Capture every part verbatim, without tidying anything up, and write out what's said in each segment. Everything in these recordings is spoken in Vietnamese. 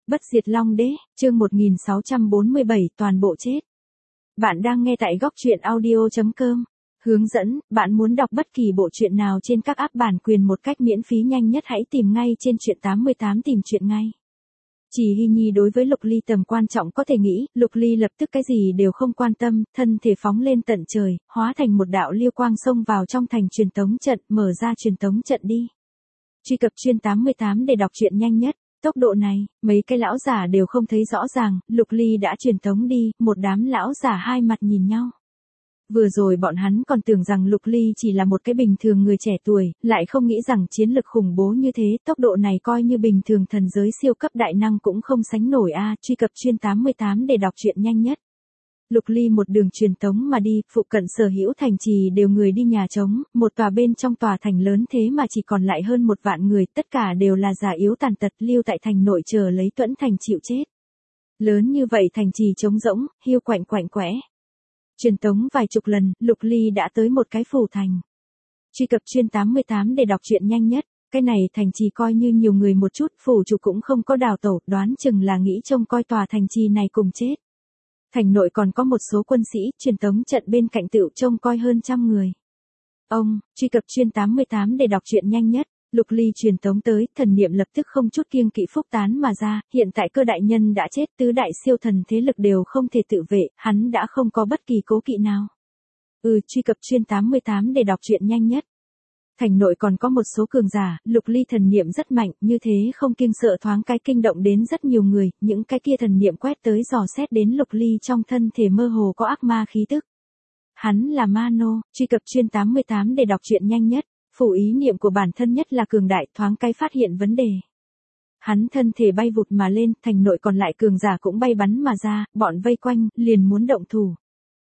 Bất diệt Long Đế, chương một nghìn sáu trăm bốn mươi bảy, toàn bộ chết. Bạn đang nghe tại góc truyện audio chấm com. Hướng dẫn, bạn muốn đọc bất kỳ bộ truyện nào trên các app bản quyền một cách miễn phí nhanh nhất hãy tìm ngay trên truyện tám mươi tám tìm truyện ngay. Chỉ Hy Nhi đối với Lục Ly tầm quan trọng có thể nghĩ, Lục Ly lập tức cái gì đều không quan tâm, thân thể phóng lên tận trời, hóa thành một đạo liêu quang xông vào trong thành truyền tống trận, mở ra truyền tống trận đi. Truy cập chuyên tám mươi tám để đọc truyện nhanh nhất. Tốc độ này, mấy cái lão giả đều không thấy rõ ràng, Lục Ly đã truyền tống đi, một đám lão giả hai mặt nhìn nhau. Vừa rồi bọn hắn còn tưởng rằng Lục Ly chỉ là một cái bình thường người trẻ tuổi, lại không nghĩ rằng chiến lực khủng bố như thế, tốc độ này coi như bình thường thần giới siêu cấp đại năng cũng không sánh nổi a. Truy cập chuyên tám mươi tám để đọc truyện nhanh nhất. Lục Ly một đường truyền tống mà đi, phụ cận sở hữu thành trì đều người đi nhà trống, một tòa bên trong tòa thành lớn thế mà chỉ còn lại hơn một vạn người, tất cả đều là già yếu tàn tật lưu tại thành nội chờ lấy Tuẫn Thành chịu chết. Lớn như vậy thành trì trống rỗng, hiu quạnh quạnh quẽ. Truyền tống vài chục lần, Lục Ly đã tới một cái phủ thành. Truy cập chuyên tám mươi tám để đọc truyện nhanh nhất. Cái này thành trì coi như nhiều người một chút, phủ chủ cũng không có đào tẩu, đoán chừng là nghĩ trông coi tòa thành trì này cùng chết. Thành nội còn có một số quân sĩ, truyền tống trận bên cạnh tựu trông coi hơn trăm người. Ông, truy cập chuyên tám mươi tám để đọc truyện nhanh nhất. Lục Ly truyền tống tới, thần niệm lập tức không chút kiêng kỵ phúc tán mà ra, hiện tại cơ đại nhân đã chết, tứ đại siêu thần thế lực đều không thể tự vệ, hắn đã không có bất kỳ cố kỵ nào. Ừ, truy cập chuyên tám mươi tám để đọc truyện nhanh nhất. Thành nội còn có một số cường giả, Lục Ly thần niệm rất mạnh, như thế không kiêng sợ thoáng cái kinh động đến rất nhiều người, những cái kia thần niệm quét tới dò xét đến Lục Ly trong thân thể mơ hồ có ác ma khí tức. Hắn là ma nô, truy cập chuyên tám mươi tám để đọc truyện nhanh nhất, phủ ý niệm của bản thân nhất là cường đại, thoáng cái phát hiện vấn đề. Hắn thân thể bay vụt mà lên, thành nội còn lại cường giả cũng bay bắn mà ra, bọn vây quanh, liền muốn động thủ.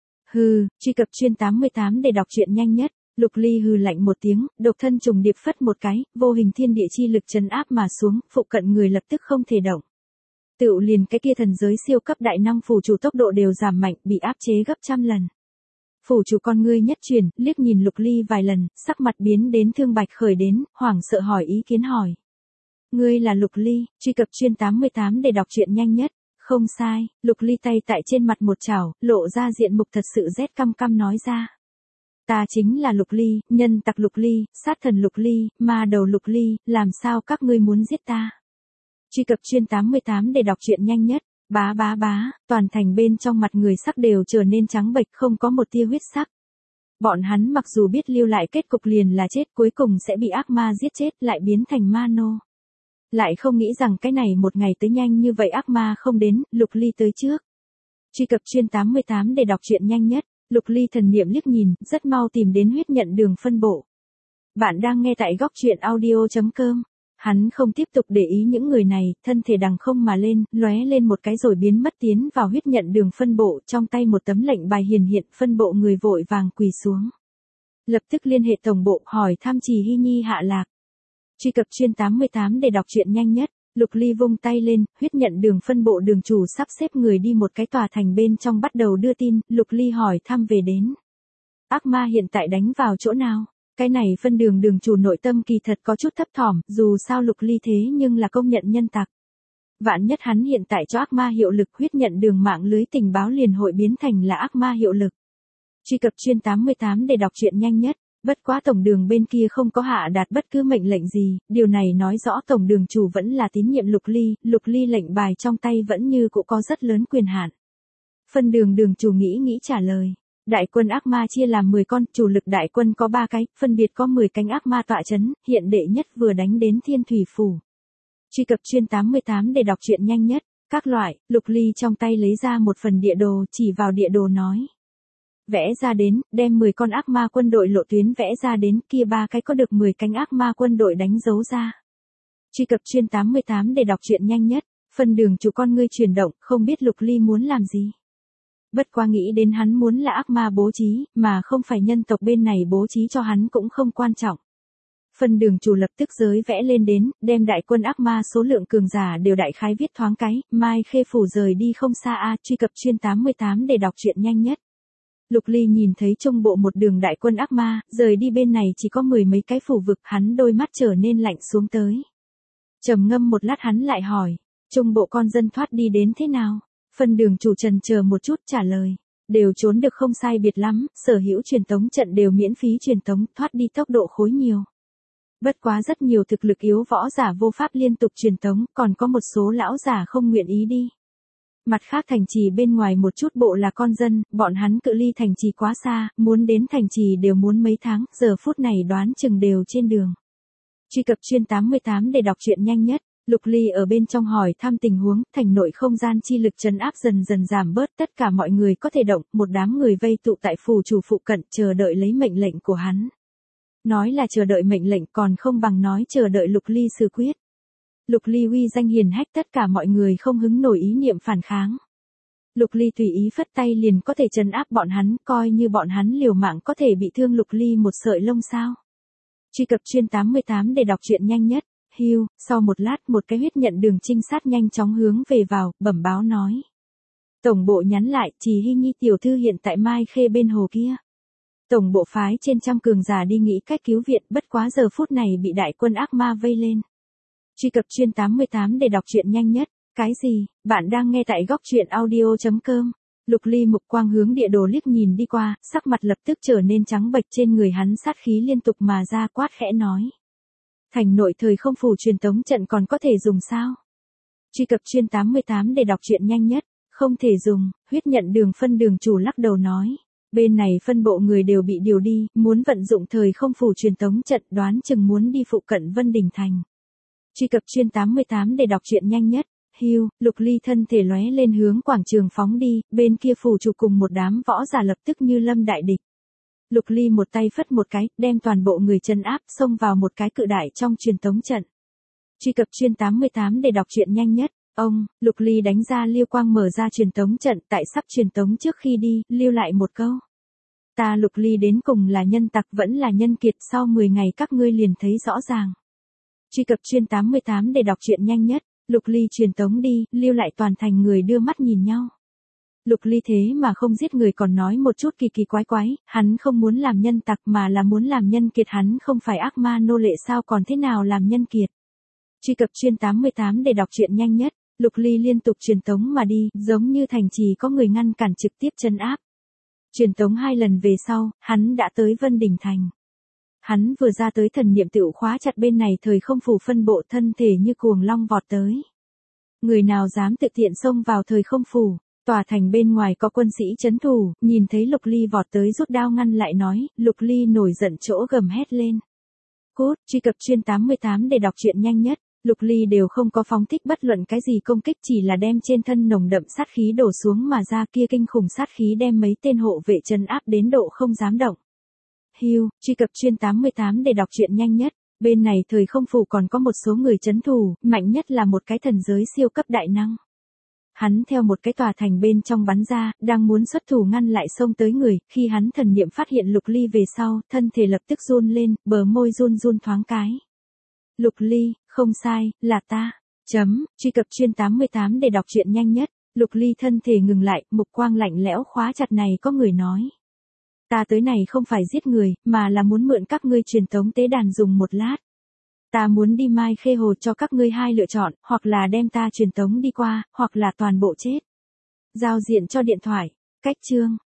Hừ, truy cập chuyên tám mươi tám để đọc truyện nhanh nhất. Lục Ly hừ lạnh một tiếng, độc thân trùng điệp phất một cái, vô hình thiên địa chi lực trấn áp mà xuống, phụ cận người lập tức không thể động. Tựu liền cái kia thần giới siêu cấp đại năng phủ chủ tốc độ đều giảm mạnh, bị áp chế gấp trăm lần. Phủ chủ con ngươi nhất truyền, liếc nhìn Lục Ly vài lần, sắc mặt biến đến thương bạch khởi đến, hoảng sợ hỏi ý kiến hỏi. Ngươi là Lục Ly, truy cập chuyên tám mươi tám để đọc truyện nhanh nhất. Không sai, Lục Ly tay tại trên mặt một chảo, lộ ra diện mục thật sự rét căm căm nói ra. Ta chính là Lục Ly, nhân tặc Lục Ly, sát thần Lục Ly, ma đầu Lục Ly, làm sao các ngươi muốn giết ta? Truy cập chuyên tám mươi tám để đọc truyện nhanh nhất. Bá bá bá, toàn thành bên trong mặt người sắc đều trở nên trắng bệch, không có một tia huyết sắc. Bọn hắn mặc dù biết lưu lại kết cục liền là chết, cuối cùng sẽ bị ác ma giết chết, lại biến thành ma nô. Lại không nghĩ rằng cái này một ngày tới nhanh như vậy ác ma không đến, Lục Ly tới trước. Truy cập chuyên tám mươi tám để đọc truyện nhanh nhất. Lục Ly thần niệm liếc nhìn, rất mau tìm đến huyết nhận đường phân bộ. Bạn đang nghe tại góc truyện audio chấm com. Hắn không tiếp tục để ý những người này, thân thể đằng không mà lên, lóe lên một cái rồi biến mất tiến vào huyết nhận đường phân bộ, trong tay một tấm lệnh bài hiển hiện, phân bộ người vội vàng quỳ xuống. Lập tức liên hệ tổng bộ, hỏi thăm Chỉ Hy Nhi hạ lạc. Truy cập chuyên tám mươi tám để đọc truyện nhanh nhất. Lục Ly vung tay lên, huyết nhận đường phân bộ đường chủ sắp xếp người đi một cái tòa thành bên trong bắt đầu đưa tin, Lục Ly hỏi thăm về đến. Ác ma hiện tại đánh vào chỗ nào? Cái này phân đường đường chủ nội tâm kỳ thật có chút thấp thỏm, dù sao Lục Ly thế nhưng là công nhận nhân tặc. Vạn nhất hắn hiện tại cho ác ma hiệu lực, huyết nhận đường mạng lưới tình báo liền hội biến thành là ác ma hiệu lực. Truy cập chuyên tám mươi tám để đọc truyện nhanh nhất. Bất quá tổng đường bên kia không có hạ đạt bất cứ mệnh lệnh gì, điều này nói rõ tổng đường chủ vẫn là tín nhiệm Lục Ly, Lục Ly lệnh bài trong tay vẫn như cũng có rất lớn quyền hạn. Phân đường đường chủ nghĩ nghĩ trả lời. Đại quân ác ma chia làm mười con, chủ lực đại quân có ba cái, phân biệt có mười cánh ác ma tọa chấn, hiện đệ nhất vừa đánh đến Thiên Thủy Phủ. Truy cập chuyên tám mươi tám để đọc truyện nhanh nhất. Các loại, Lục Ly trong tay lấy ra một phần địa đồ, chỉ vào địa đồ nói. Vẽ ra đến, đem mười con ác ma quân đội lộ tuyến vẽ ra đến, kia ba cái có được mười cánh ác ma quân đội đánh dấu ra. Truy cập chuyên tám mươi tám để đọc truyện nhanh nhất. Phần đường chủ con ngươi chuyển động, không biết Lục Ly muốn làm gì. Bất quá nghĩ đến hắn muốn là ác ma bố trí, mà không phải nhân tộc bên này bố trí cho hắn cũng không quan trọng. Phần đường chủ lập tức giới vẽ lên đến, đem đại quân ác ma số lượng cường giả đều đại khái viết thoáng cái, Mai Khê Phủ rời đi không xa a. Truy cập chuyên tám mươi tám để đọc truyện nhanh nhất. Lục Ly nhìn thấy trung bộ một đường đại quân ác ma, rời đi bên này chỉ có mười mấy cái phủ vực, hắn đôi mắt trở nên lạnh xuống tới. Trầm ngâm một lát hắn lại hỏi, Trung bộ con dân thoát đi đến thế nào? Phân đường chủ trần chờ một chút trả lời. Đều trốn được không sai biệt lắm, sở hữu truyền tống trận đều miễn phí truyền tống, thoát đi tốc độ khối nhiều. Bất quá rất nhiều thực lực yếu võ giả vô pháp liên tục truyền tống, còn có một số lão giả không nguyện ý đi. Mặt khác thành trì bên ngoài một chút bộ là con dân, bọn hắn cự ly thành trì quá xa, muốn đến thành trì đều muốn mấy tháng, giờ phút này đoán chừng đều trên đường. Truy cập chuyên tám mươi tám để đọc truyện nhanh nhất. Lục Ly ở bên trong hỏi thăm tình huống, thành nội không gian chi lực trấn áp dần dần giảm bớt, tất cả mọi người có thể động, một đám người vây tụ tại phủ chủ phụ cận chờ đợi lấy mệnh lệnh của hắn. Nói là chờ đợi mệnh lệnh còn không bằng nói chờ đợi Lục Ly xử quyết. Lục Ly uy danh hiền hách, tất cả mọi người không hứng nổi ý niệm phản kháng. Lục Ly tùy ý phất tay liền có thể trấn áp bọn hắn, coi như bọn hắn liều mạng có thể bị thương Lục Ly một sợi lông sao. Truy cập chuyên tám mươi tám để đọc truyện nhanh nhất. Hưu, sau một lát một cái huyết nhận đường trinh sát nhanh chóng hướng về vào, bẩm báo nói. Tổng bộ nhắn lại, Trì Hy Nhi tiểu thư hiện tại Mai Khê bên hồ kia. Tổng bộ phái trên trăm cường giả đi nghĩ cách cứu viện, bất quá giờ phút này bị đại quân ác ma vây lên. Truy cập chuyên tám mươi tám để đọc truyện nhanh nhất. Cái gì, bạn đang nghe tại góc truyện audio chấm com. Lục Ly mục quang hướng địa đồ liếc nhìn đi qua, sắc mặt lập tức trở nên trắng bệch, trên người hắn sát khí liên tục mà ra, quát khẽ nói. Thành nội thời không phủ truyền tống trận còn có thể dùng sao? Truy cập chuyên tám mươi tám để đọc truyện nhanh nhất. Không thể dùng, huyết nhận đường phân đường chủ lắc đầu nói. Bên này phân bộ người đều bị điều đi, muốn vận dụng thời không phủ truyền tống trận, đoán chừng muốn đi phụ cận Vân Đình Thành. Truy cập chuyên tám mươi tám để đọc truyện nhanh nhất. Hưu, Lục Ly thân thể lóe lên hướng quảng trường phóng đi, bên kia phủ chủ cùng một đám võ giả lập tức như lâm đại địch. Lục Ly một tay phất một cái, đem toàn bộ người trấn áp, xông vào một cái cự đại trong truyền tống trận. Truy cập chuyên tám mươi tám để đọc truyện nhanh nhất. Ông, Lục Ly đánh ra liêu quang mở ra truyền tống trận, tại sắp truyền tống trước khi đi, lưu lại một câu. Ta Lục Ly đến cùng là nhân tặc vẫn là nhân kiệt, sau mười ngày các ngươi liền thấy rõ ràng. Truy cập chuyên tám mươi tám để đọc truyện nhanh nhất. Lục Ly truyền tống đi, lưu lại toàn thành người đưa mắt nhìn nhau. Lục Ly thế mà không giết người còn nói một chút kỳ kỳ quái quái, hắn không muốn làm nhân tặc mà là muốn làm nhân kiệt, hắn không phải ác ma nô lệ sao còn thế nào làm nhân kiệt. Truy cập chuyên tám mươi tám để đọc truyện nhanh nhất. Lục Ly liên tục truyền tống mà đi, giống như thành trì có người ngăn cản trực tiếp trấn áp. Truyền tống hai lần về sau, hắn đã tới Vân Đình Thành. Hắn vừa ra tới thần niệm tựu khóa chặt bên này thời không phủ phân bộ, thân thể như cuồng long vọt tới. Người nào dám tự tiện xông vào thời không phủ, tòa thành bên ngoài có quân sĩ trấn thủ, nhìn thấy Lục Ly vọt tới rút đao ngăn lại nói, Lục Ly nổi giận chỗ gầm hét lên. Cốt, truy cập chuyên tám mươi tám để đọc truyện nhanh nhất. Lục Ly đều không có phóng thích bất luận cái gì công kích, chỉ là đem trên thân nồng đậm sát khí đổ xuống mà ra, kia kinh khủng sát khí đem mấy tên hộ vệ trấn áp đến độ không dám động. Hưu, truy cập chuyên tám mươi tám để đọc truyện nhanh nhất. Bên này thời không phủ còn có một số người trấn thủ, mạnh nhất là một cái thần giới siêu cấp đại năng. Hắn theo một cái tòa thành bên trong bắn ra, đang muốn xuất thủ ngăn lại xông tới người, khi hắn thần niệm phát hiện Lục Ly về sau, thân thể lập tức run lên, bờ môi run run thoáng cái. Lục Ly, không sai, là ta. Chấm, truy cập chuyên tám mươi tám để đọc truyện nhanh nhất. Lục Ly thân thể ngừng lại, mục quang lạnh lẽo khóa chặt này có người nói. Ta tới này không phải giết người, mà là muốn mượn các ngươi truyền tống tế đàn dùng một lát. Ta muốn đi Mai Khê Hồ, cho các ngươi hai lựa chọn, hoặc là đem ta truyền tống đi qua, hoặc là toàn bộ chết. Giao diện cho điện thoại. Cách chương.